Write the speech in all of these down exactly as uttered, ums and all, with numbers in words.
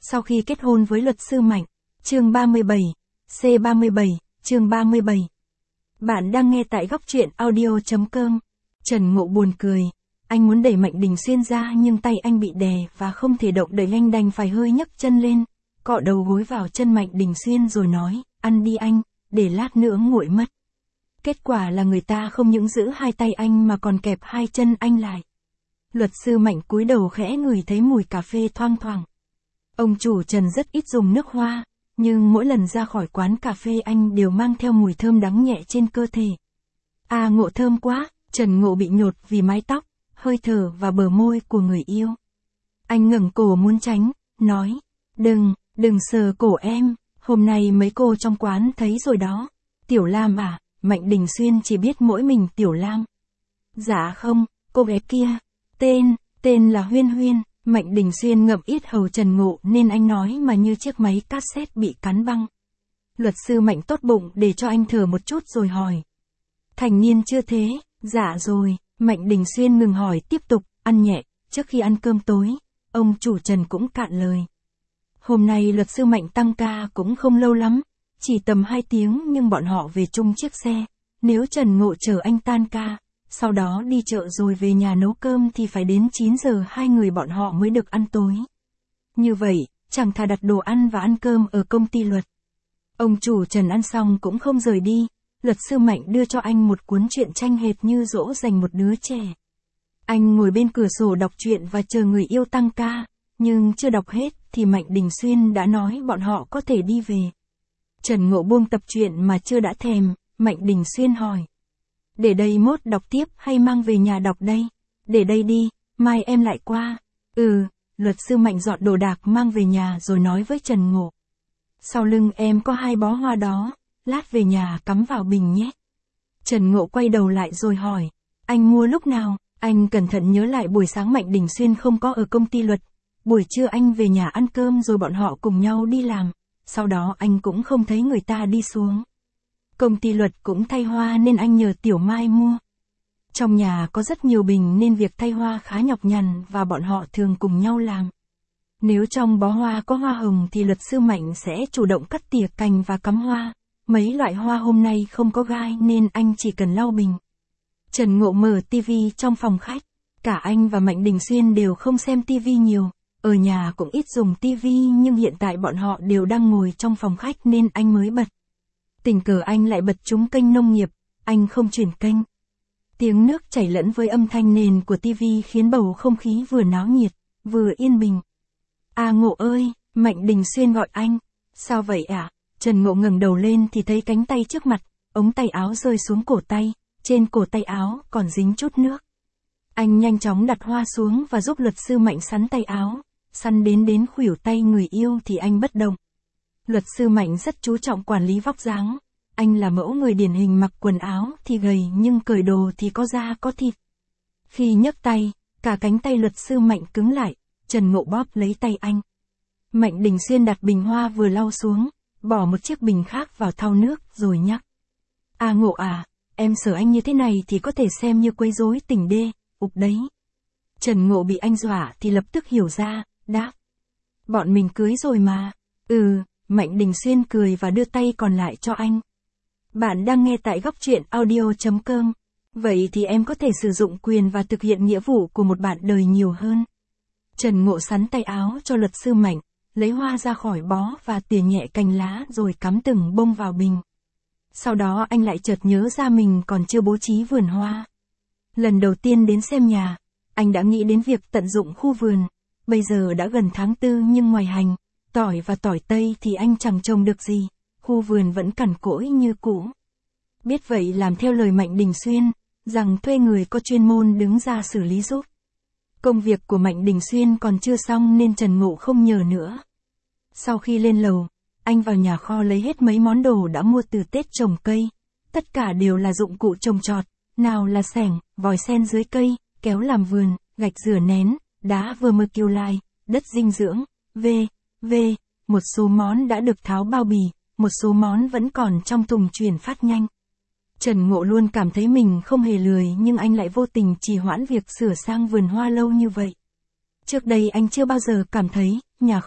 Sau khi kết hôn với luật sư Mạnh, chương ba mươi bảy, C ba mươi bảy, chương ba mươi bảy. Bạn đang nghe tại góc truyện audio chấm com. Trần Ngộ buồn cười. Anh muốn đẩy Mạnh Đình Xuyên ra nhưng tay anh bị đè và không thể động đậy, anh đành phải hơi nhấc chân lên, cọ đầu gối vào chân Mạnh Đình Xuyên rồi nói, ăn đi anh, để lát nữa nguội mất. Kết quả là người ta không những giữ hai tay anh mà còn kẹp hai chân anh lại. Luật sư Mạnh cúi đầu khẽ ngửi thấy mùi cà phê thoang thoảng. Ông chủ Trần rất ít dùng nước hoa, nhưng mỗi lần ra khỏi quán cà phê anh đều mang theo mùi thơm đắng nhẹ trên cơ thể. À Ngộ thơm quá, Trần Ngộ bị nhột vì mái tóc, hơi thở và bờ môi của người yêu. Anh ngẩng cổ muốn tránh, nói, đừng, đừng sờ cổ em, hôm nay mấy cô trong quán thấy rồi đó. Tiểu Lam à, Mạnh Đình Xuyên chỉ biết mỗi mình Tiểu Lam. Dạ không, cô bé kia, tên, tên là Huyên Huyên. Mạnh Đình Xuyên ngậm yết hầu Trần Ngộ nên anh nói mà như chiếc máy cassette bị cắn băng. Luật sư Mạnh tốt bụng để cho anh thở một chút rồi hỏi. Thành niên chưa thế? Dạ rồi. Mạnh Đình Xuyên ngừng hỏi tiếp tục, ăn nhẹ, trước khi ăn cơm tối. Ông chủ Trần cũng cạn lời. Hôm nay luật sư Mạnh tăng ca cũng không lâu lắm, chỉ tầm hai tiếng nhưng bọn họ về chung chiếc xe. Nếu Trần Ngộ chở anh tan ca, sau đó đi chợ rồi về nhà nấu cơm thì phải đến chín giờ hai người bọn họ mới được ăn tối. Như vậy, chẳng thà đặt đồ ăn và ăn cơm ở công ty luật. Ông chủ Trần ăn xong cũng không rời đi, luật sư Mạnh đưa cho anh một cuốn truyện tranh hệt như dỗ dành một đứa trẻ. Anh ngồi bên cửa sổ đọc truyện và chờ người yêu tăng ca, nhưng chưa đọc hết thì Mạnh Đình Xuyên đã nói bọn họ có thể đi về. Trần Ngộ buông tập truyện mà chưa đã thèm, Mạnh Đình Xuyên hỏi. Để đây mốt đọc tiếp hay mang về nhà đọc đây? Để đây đi, mai em lại qua. Ừ, luật sư Mạnh dọn đồ đạc mang về nhà rồi nói với Trần Ngộ. Sau lưng em có hai bó hoa đó, lát về nhà cắm vào bình nhé. Trần Ngộ quay đầu lại rồi hỏi, anh mua lúc nào? Anh cẩn thận nhớ lại buổi sáng Mạnh Đình Xuyên không có ở công ty luật, buổi trưa anh về nhà ăn cơm rồi bọn họ cùng nhau đi làm, sau đó anh cũng không thấy người ta đi xuống. Công ty luật cũng thay hoa nên anh nhờ Tiểu Mai mua. Trong nhà có rất nhiều bình nên việc thay hoa khá nhọc nhằn và bọn họ thường cùng nhau làm. Nếu trong bó hoa có hoa hồng thì luật sư Mạnh sẽ chủ động cắt tỉa cành và cắm hoa. Mấy loại hoa hôm nay không có gai nên anh chỉ cần lau bình. Trần Ngộ mở tivi trong phòng khách. Cả anh và Mạnh Đình Xuyên đều không xem tivi nhiều. Ở nhà cũng ít dùng tivi nhưng hiện tại bọn họ đều đang ngồi trong phòng khách nên anh mới bật. Tình cờ anh lại bật trúng kênh nông nghiệp, anh không chuyển kênh. Tiếng nước chảy lẫn với âm thanh nền của tivi khiến bầu không khí vừa náo nhiệt, vừa yên bình. À Ngộ ơi, Mạnh Đình Xuyên gọi anh. Sao vậy ạ? À? Trần Ngộ ngẩng đầu lên thì thấy cánh tay trước mặt, ống tay áo rơi xuống cổ tay, trên cổ tay áo còn dính chút nước. Anh nhanh chóng đặt hoa xuống và giúp luật sư Mạnh sắn tay áo, sắn đến đến khuỷu tay người yêu thì anh bất động. Luật sư Mạnh rất chú trọng quản lý vóc dáng. Anh là mẫu người điển hình mặc quần áo thì gầy nhưng cởi đồ thì có da có thịt. Khi nhấc tay, cả cánh tay luật sư Mạnh cứng lại, Trần Ngộ bóp lấy tay anh. Mạnh Đình Xuyên đặt bình hoa vừa lau xuống, bỏ một chiếc bình khác vào thau nước rồi nhắc. À Ngộ à, em sờ anh như thế này thì có thể xem như quấy rối tình đê, ục đấy. Trần Ngộ bị anh dọa thì lập tức hiểu ra, đáp. Bọn mình cưới rồi mà. Ừ. Mạnh Đình Xuyên cười và đưa tay còn lại cho anh. Bạn đang nghe tại góc truyện audio chấm com. Vậy thì em có thể sử dụng quyền và thực hiện nghĩa vụ của một bạn đời nhiều hơn. Trần Ngộ sắn tay áo cho luật sư Mạnh, lấy hoa ra khỏi bó và tỉa nhẹ cành lá rồi cắm từng bông vào bình. Sau đó anh lại chợt nhớ ra mình còn chưa bố trí vườn hoa. Lần đầu tiên đến xem nhà, anh đã nghĩ đến việc tận dụng khu vườn. Bây giờ đã gần tháng tư nhưng ngoài hành, tỏi và tỏi tây thì anh chẳng trồng được gì, khu vườn vẫn cằn cỗi như cũ. Biết vậy làm theo lời Mạnh Đình Xuyên, rằng thuê người có chuyên môn đứng ra xử lý giúp. Công việc của Mạnh Đình Xuyên còn chưa xong nên Trần Ngộ không nhờ nữa. Sau khi lên lầu, anh vào nhà kho lấy hết mấy món đồ đã mua từ Tết trồng cây. Tất cả đều là dụng cụ trồng trọt, nào là xẻng, vòi sen dưới cây, kéo làm vườn, gạch rửa nén, đá vermiculite, đất dinh dưỡng, v. V, một số món đã được tháo bao bì, một số món vẫn còn trong thùng chuyển phát nhanh. Trần Ngộ luôn cảm thấy mình không hề lười nhưng anh lại vô tình trì hoãn việc sửa sang vườn hoa lâu như vậy. Trước đây anh chưa bao giờ cảm thấy, nhà kho,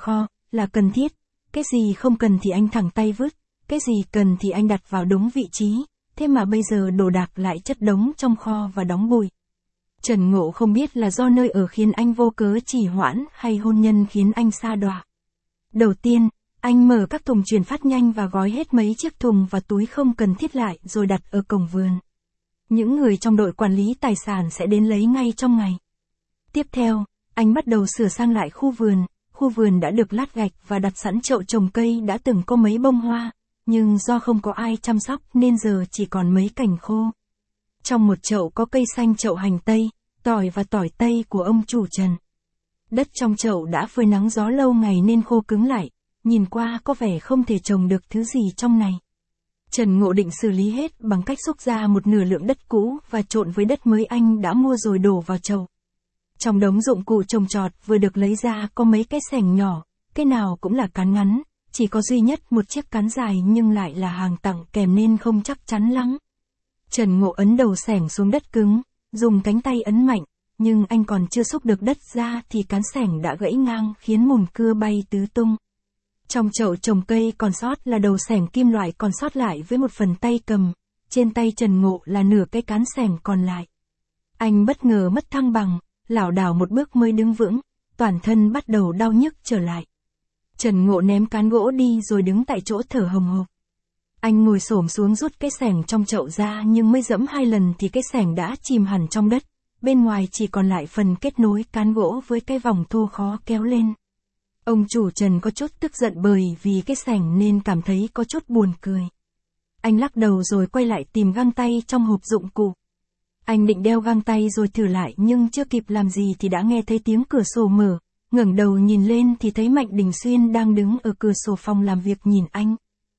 là cần thiết, cái gì không cần thì anh thẳng tay vứt, cái gì cần thì anh đặt vào đúng vị trí, thế mà bây giờ đồ đạc lại chất đống trong kho và đóng bụi. Trần Ngộ không biết là do nơi ở khiến anh vô cớ trì hoãn hay hôn nhân khiến anh sa đọa. Đầu tiên, anh mở các thùng chuyển phát nhanh và gói hết mấy chiếc thùng và túi không cần thiết lại rồi đặt ở cổng vườn. Những người trong đội quản lý tài sản sẽ đến lấy ngay trong ngày. Tiếp theo, anh bắt đầu sửa sang lại khu vườn, khu vườn đã được lát gạch và đặt sẵn chậu trồng cây đã từng có mấy bông hoa, nhưng do không có ai chăm sóc nên giờ chỉ còn mấy cành khô. Trong một chậu có cây xanh chậu hành tây, tỏi và tỏi tây của ông chủ Trần. Đất trong chậu đã phơi nắng gió lâu ngày nên khô cứng lại, nhìn qua có vẻ không thể trồng được thứ gì trong này. Trần Ngộ định xử lý hết bằng cách xúc ra một nửa lượng đất cũ và trộn với đất mới anh đã mua rồi đổ vào chậu. Trong đống dụng cụ trồng trọt vừa được lấy ra có mấy cái xẻng nhỏ, cái nào cũng là cán ngắn, chỉ có duy nhất một chiếc cán dài nhưng lại là hàng tặng kèm nên không chắc chắn lắm. Trần Ngộ ấn đầu xẻng xuống đất cứng, dùng cánh tay ấn mạnh, nhưng anh còn chưa xúc được đất ra thì cán xẻng đã gãy ngang khiến mùn cưa bay tứ tung. Trong chậu trồng cây còn sót là đầu xẻng kim loại còn sót lại với một phần tay cầm, trên tay Trần Ngộ là nửa cái cán xẻng còn lại. Anh bất ngờ mất thăng bằng, lảo đảo một bước mới đứng vững, toàn thân bắt đầu đau nhức trở lại. Trần Ngộ ném cán gỗ đi rồi đứng tại chỗ thở hồng hộc. Anh ngồi xổm xuống rút cái xẻng trong chậu ra nhưng mới dẫm hai lần thì cái xẻng đã chìm hẳn trong đất, bên ngoài chỉ còn lại phần kết nối cán gỗ với cái vòng thô khó kéo lên. Ông chủ Trần có chút tức giận bởi vì cái xẻng nên cảm thấy có chút buồn cười. Anh lắc đầu rồi quay lại tìm găng tay trong hộp dụng cụ. Anh định đeo găng tay rồi thử lại nhưng chưa kịp làm gì thì đã nghe thấy tiếng cửa sổ mở, ngẩng đầu nhìn lên thì thấy Mạnh Đình Xuyên đang đứng ở cửa sổ phòng làm việc nhìn anh.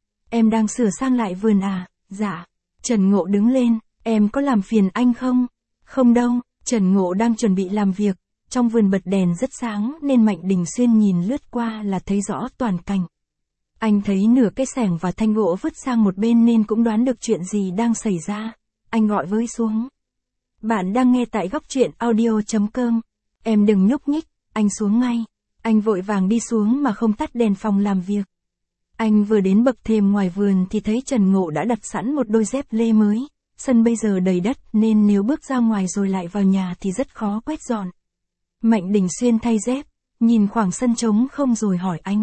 Em đang sửa sang lại vườn à? Dạ. Trần Ngộ đứng lên, em có làm phiền anh không? Không đâu, Trần Ngộ đang chuẩn bị làm việc, trong vườn bật đèn rất sáng nên Mạnh Đình Xuyên nhìn lướt qua là thấy rõ toàn cảnh. Anh thấy nửa cái xẻng và thanh gỗ vứt sang một bên nên cũng đoán được chuyện gì đang xảy ra. Anh gọi với xuống. Bạn đang nghe tại góc truyện audio chấm com. Em đừng nhúc nhích, anh xuống ngay. Anh vội vàng đi xuống mà không tắt đèn phòng làm việc. Anh vừa đến bậc thềm ngoài vườn thì thấy Trần Ngộ đã đặt sẵn một đôi dép lê mới. Sân bây giờ đầy đất nên nếu bước ra ngoài rồi lại vào nhà thì rất khó quét dọn. Mạnh Đình Xuyên thay dép, nhìn khoảng sân trống không rồi hỏi anh.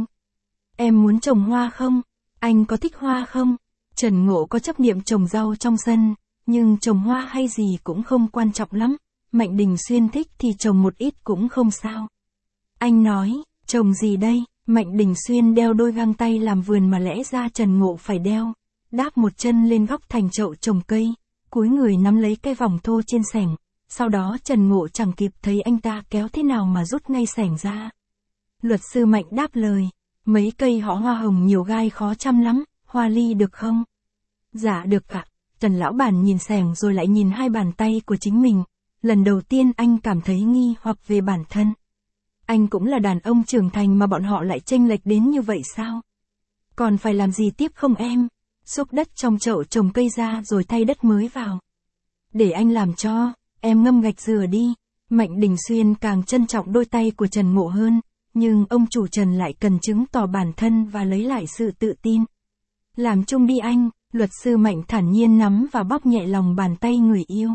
Em muốn trồng hoa không? Anh có thích hoa không? Trần Ngộ có chấp niệm trồng rau trong sân, nhưng trồng hoa hay gì cũng không quan trọng lắm. Mạnh Đình Xuyên thích thì trồng một ít cũng không sao. Anh nói, trồng gì đây? Mạnh Đình Xuyên đeo đôi găng tay làm vườn mà lẽ ra Trần Ngộ phải đeo. Đáp một chân lên góc thành chậu trồng cây, cúi người nắm lấy cái vòng thô trên xẻng. Sau đó Trần Ngộ chẳng kịp thấy anh ta kéo thế nào mà rút ngay xẻng ra. Luật sư Mạnh đáp lời, mấy cây họ hoa hồng nhiều gai khó chăm lắm, hoa ly được không? Dạ được ạ. Trần lão bản nhìn xẻng rồi lại nhìn hai bàn tay của chính mình. Lần đầu tiên anh cảm thấy nghi hoặc về bản thân. Anh cũng là đàn ông trưởng thành mà bọn họ lại chênh lệch đến như vậy sao? Còn phải làm gì tiếp không em? Xúc đất trong chậu trồng cây ra rồi thay đất mới vào. Để anh làm cho, em ngâm gạch dừa đi. Mạnh Đình Xuyên càng trân trọng đôi tay của Trần Ngộ hơn, nhưng ông chủ Trần lại cần chứng tỏ bản thân và lấy lại sự tự tin. Làm chung đi anh, luật sư Mạnh thản nhiên nắm và bóp nhẹ lòng bàn tay người yêu.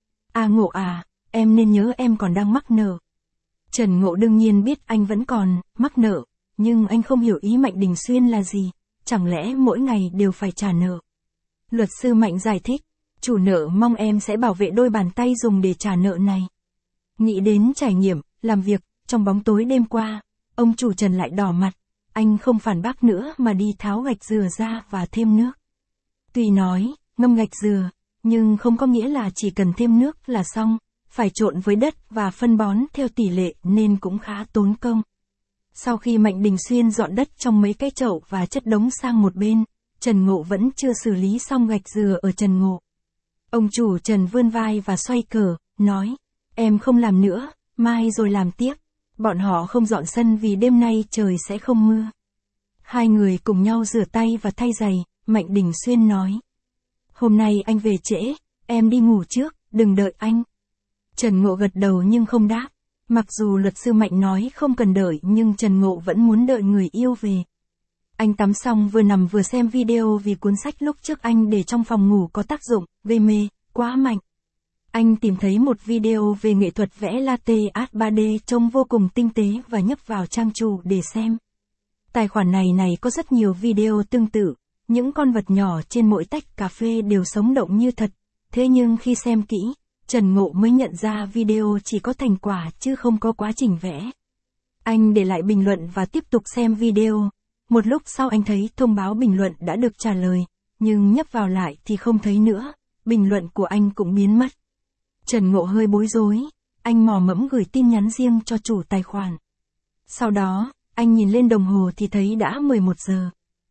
À Ngộ à, em nên nhớ em còn đang mắc nợ. Trần Ngộ đương nhiên biết anh vẫn còn mắc nợ, nhưng anh không hiểu ý Mạnh Đình Xuyên là gì, chẳng lẽ mỗi ngày đều phải trả nợ. Luật sư Mạnh giải thích, chủ nợ mong em sẽ bảo vệ đôi bàn tay dùng để trả nợ này. Nghĩ đến trải nghiệm, làm việc, trong bóng tối đêm qua, ông chủ Trần lại đỏ mặt, anh không phản bác nữa mà đi tháo gạch dừa ra và thêm nước. Tuy nói, ngâm gạch dừa, nhưng không có nghĩa là chỉ cần thêm nước là xong, phải trộn với đất và phân bón theo tỷ lệ nên cũng khá tốn công. Sau khi Mạnh Đình Xuyên dọn đất trong mấy cái chậu và chất đống sang một bên, Trần Ngộ vẫn chưa xử lý xong gạch dừa ở Trần Ngộ. Ông chủ Trần vươn vai và xoay cờ, nói, em không làm nữa, mai rồi làm tiếp. Bọn họ không dọn sân vì đêm nay trời sẽ không mưa. Hai người cùng nhau rửa tay và thay giày, Mạnh Đình Xuyên nói. Hôm nay anh về trễ, em đi ngủ trước, đừng đợi anh. Trần Ngộ gật đầu nhưng không đáp. Mặc dù luật sư Mạnh nói không cần đợi nhưng Trần Ngộ vẫn muốn đợi người yêu về. Anh tắm xong vừa nằm vừa xem video vì cuốn sách lúc trước anh để trong phòng ngủ có tác dụng, gây mê, quá mạnh. Anh tìm thấy một video về nghệ thuật vẽ latte art ba D trông vô cùng tinh tế và nhấp vào trang chủ để xem. Tài khoản này này có rất nhiều video tương tự, những con vật nhỏ trên mỗi tách cà phê đều sống động như thật, thế nhưng khi xem kỹ, Trần Ngộ mới nhận ra video chỉ có thành quả chứ không có quá trình vẽ. Anh để lại bình luận và tiếp tục xem video. Một lúc sau anh thấy thông báo bình luận đã được trả lời, nhưng nhấp vào lại thì không thấy nữa, bình luận của anh cũng biến mất. Trần Ngộ hơi bối rối, anh mò mẫm gửi tin nhắn riêng cho chủ tài khoản. Sau đó, anh nhìn lên đồng hồ thì thấy đã mười một giờ.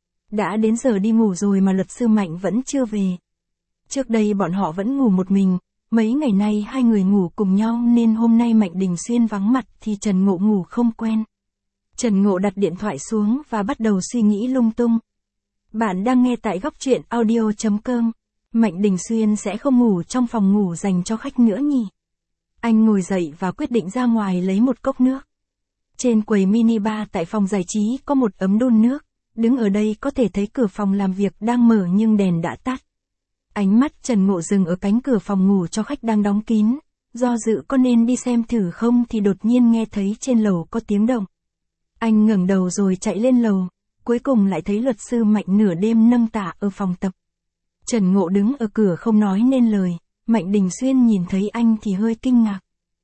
Đã đến giờ đi ngủ rồi mà luật sư Mạnh vẫn chưa về. Trước đây bọn họ vẫn ngủ một mình, mấy ngày nay hai người ngủ cùng nhau nên hôm nay Mạnh Đình Xuyên vắng mặt thì Trần Ngộ ngủ không quen. Trần Ngộ đặt điện thoại xuống và bắt đầu suy nghĩ lung tung. Bạn đang nghe tại góc truyện audio chấm com. Mạnh Đình Xuyên sẽ không ngủ trong phòng ngủ dành cho khách nữa nhỉ? Anh ngồi dậy và quyết định ra ngoài lấy một cốc nước. Trên quầy mini bar tại phòng giải trí có một ấm đun nước, đứng ở đây có thể thấy cửa phòng làm việc đang mở nhưng đèn đã tắt. Ánh mắt Trần Ngộ dừng ở cánh cửa phòng ngủ cho khách đang đóng kín, do dự có nên đi xem thử không thì đột nhiên nghe thấy trên lầu có tiếng động. Anh ngẩng đầu rồi chạy lên lầu, cuối cùng lại thấy luật sư Mạnh nửa đêm nâng tạ ở phòng tập. Trần Ngộ đứng ở cửa không nói nên lời, Mạnh Đình Xuyên nhìn thấy anh thì hơi kinh ngạc.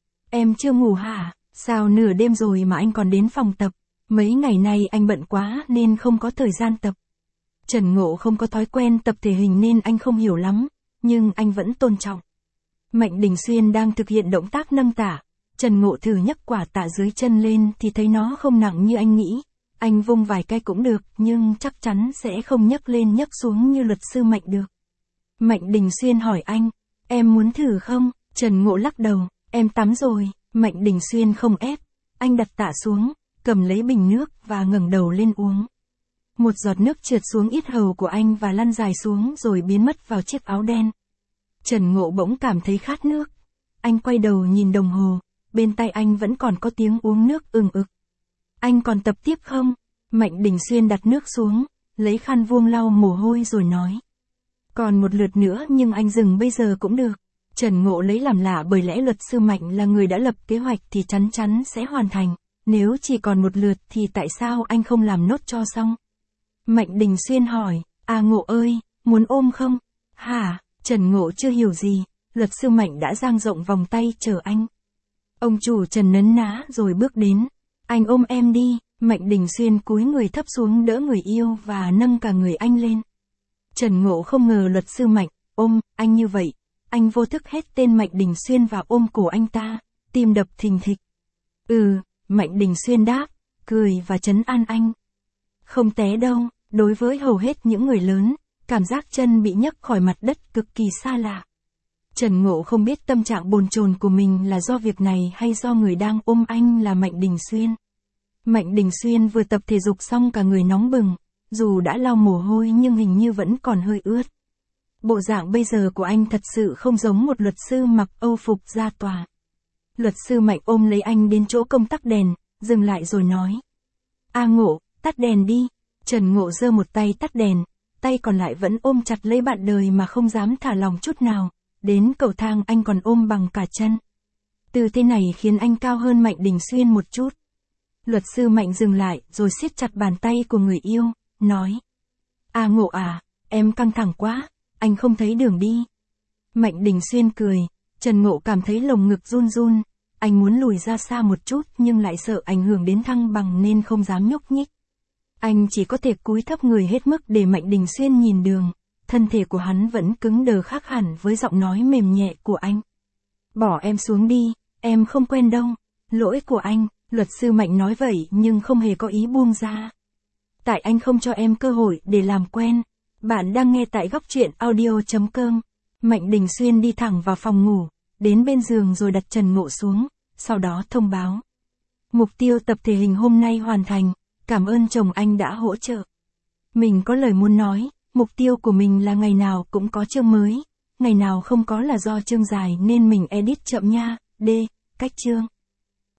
Em chưa ngủ hả? Sao nửa đêm rồi mà anh còn đến phòng tập? Mấy ngày nay anh bận quá nên không có thời gian tập. Trần Ngộ không có thói quen tập thể hình nên anh không hiểu lắm, nhưng anh vẫn tôn trọng. Mạnh Đình Xuyên đang thực hiện động tác nâng tạ. Trần Ngộ thử nhấc quả tạ dưới chân lên thì thấy nó không nặng như anh nghĩ. Anh vung vài cái cũng được nhưng chắc chắn sẽ không nhấc lên nhấc xuống như luật sư Mạnh được. Mạnh Đình Xuyên hỏi anh, em muốn thử không? Trần Ngộ lắc đầu, em tắm rồi. Mạnh Đình Xuyên không ép, anh đặt tạ xuống, cầm lấy bình nước và ngẩng đầu lên uống. Một giọt nước trượt xuống yết hầu của anh và lăn dài xuống rồi biến mất vào chiếc áo đen. Trần Ngộ bỗng cảm thấy khát nước. Anh quay đầu nhìn đồng hồ, bên tai anh vẫn còn có tiếng uống nước ừng ực. Anh còn tập tiếp không? Mạnh Đình Xuyên đặt nước xuống, lấy khăn vuông lau mồ hôi rồi nói. Còn một lượt nữa nhưng anh dừng bây giờ cũng được. Trần Ngộ lấy làm lạ bởi lẽ luật sư Mạnh là người đã lập kế hoạch thì chắn chắn sẽ hoàn thành. Nếu chỉ còn một lượt thì tại sao anh không làm nốt cho xong? Mạnh Đình Xuyên hỏi, à Ngộ ơi, muốn ôm không? Hả? Trần Ngộ chưa hiểu gì, luật sư Mạnh đã dang rộng vòng tay chờ anh. Ông chủ Trần nấn ná rồi bước đến. Anh ôm em đi. Mạnh Đình Xuyên cúi người thấp xuống đỡ người yêu và nâng cả người anh lên. Trần Ngộ không ngờ luật sư Mạnh ôm anh như vậy. Anh vô thức hét tên Mạnh Đình Xuyên và ôm cổ anh ta, tim đập thình thịch. Ừ, Mạnh Đình Xuyên đáp, cười và trấn an anh. Không té đâu, đối với hầu hết những người lớn, cảm giác chân bị nhấc khỏi mặt đất cực kỳ xa lạ. Trần Ngộ không biết tâm trạng bồn chồn của mình là do việc này hay do người đang ôm anh là Mạnh Đình Xuyên. Mạnh Đình Xuyên vừa tập thể dục xong cả người nóng bừng, dù đã lau mồ hôi nhưng hình như vẫn còn hơi ướt. Bộ dạng bây giờ của anh thật sự không giống một luật sư mặc âu phục ra tòa. Luật sư Mạnh ôm lấy anh đến chỗ công tắc đèn, dừng lại rồi nói. A Ngộ, tắt đèn đi. Trần Ngộ giơ một tay tắt đèn, tay còn lại vẫn ôm chặt lấy bạn đời mà không dám thả lỏng chút nào. Đến cầu thang anh còn ôm bằng cả chân. Tư thế này khiến anh cao hơn Mạnh Đình Xuyên một chút. Luật sư Mạnh dừng lại rồi siết chặt bàn tay của người yêu, nói. A Ngộ à, em căng thẳng quá, anh không thấy đường đi. Mạnh Đình Xuyên cười, Trần Ngộ cảm thấy lồng ngực run run, anh muốn lùi ra xa một chút nhưng lại sợ ảnh hưởng đến thăng bằng nên không dám nhúc nhích. Anh chỉ có thể cúi thấp người hết mức để Mạnh Đình Xuyên nhìn đường, thân thể của hắn vẫn cứng đờ khác hẳn với giọng nói mềm nhẹ của anh. Bỏ em xuống đi, em không quen đâu, lỗi của anh. Luật sư Mạnh nói vậy nhưng không hề có ý buông ra. Tại anh không cho em cơ hội để làm quen. Bạn đang nghe tại góc truyện audio chấm com. Mạnh Đình Xuyên đi thẳng vào phòng ngủ, đến bên giường rồi đặt Trần Ngộ xuống, sau đó thông báo. Mục tiêu tập thể hình hôm nay hoàn thành, cảm ơn chồng anh đã hỗ trợ. Mình có lời muốn nói, mục tiêu của mình là ngày nào cũng có chương mới, ngày nào không có là do chương dài nên mình edit chậm nha, D, cách chương.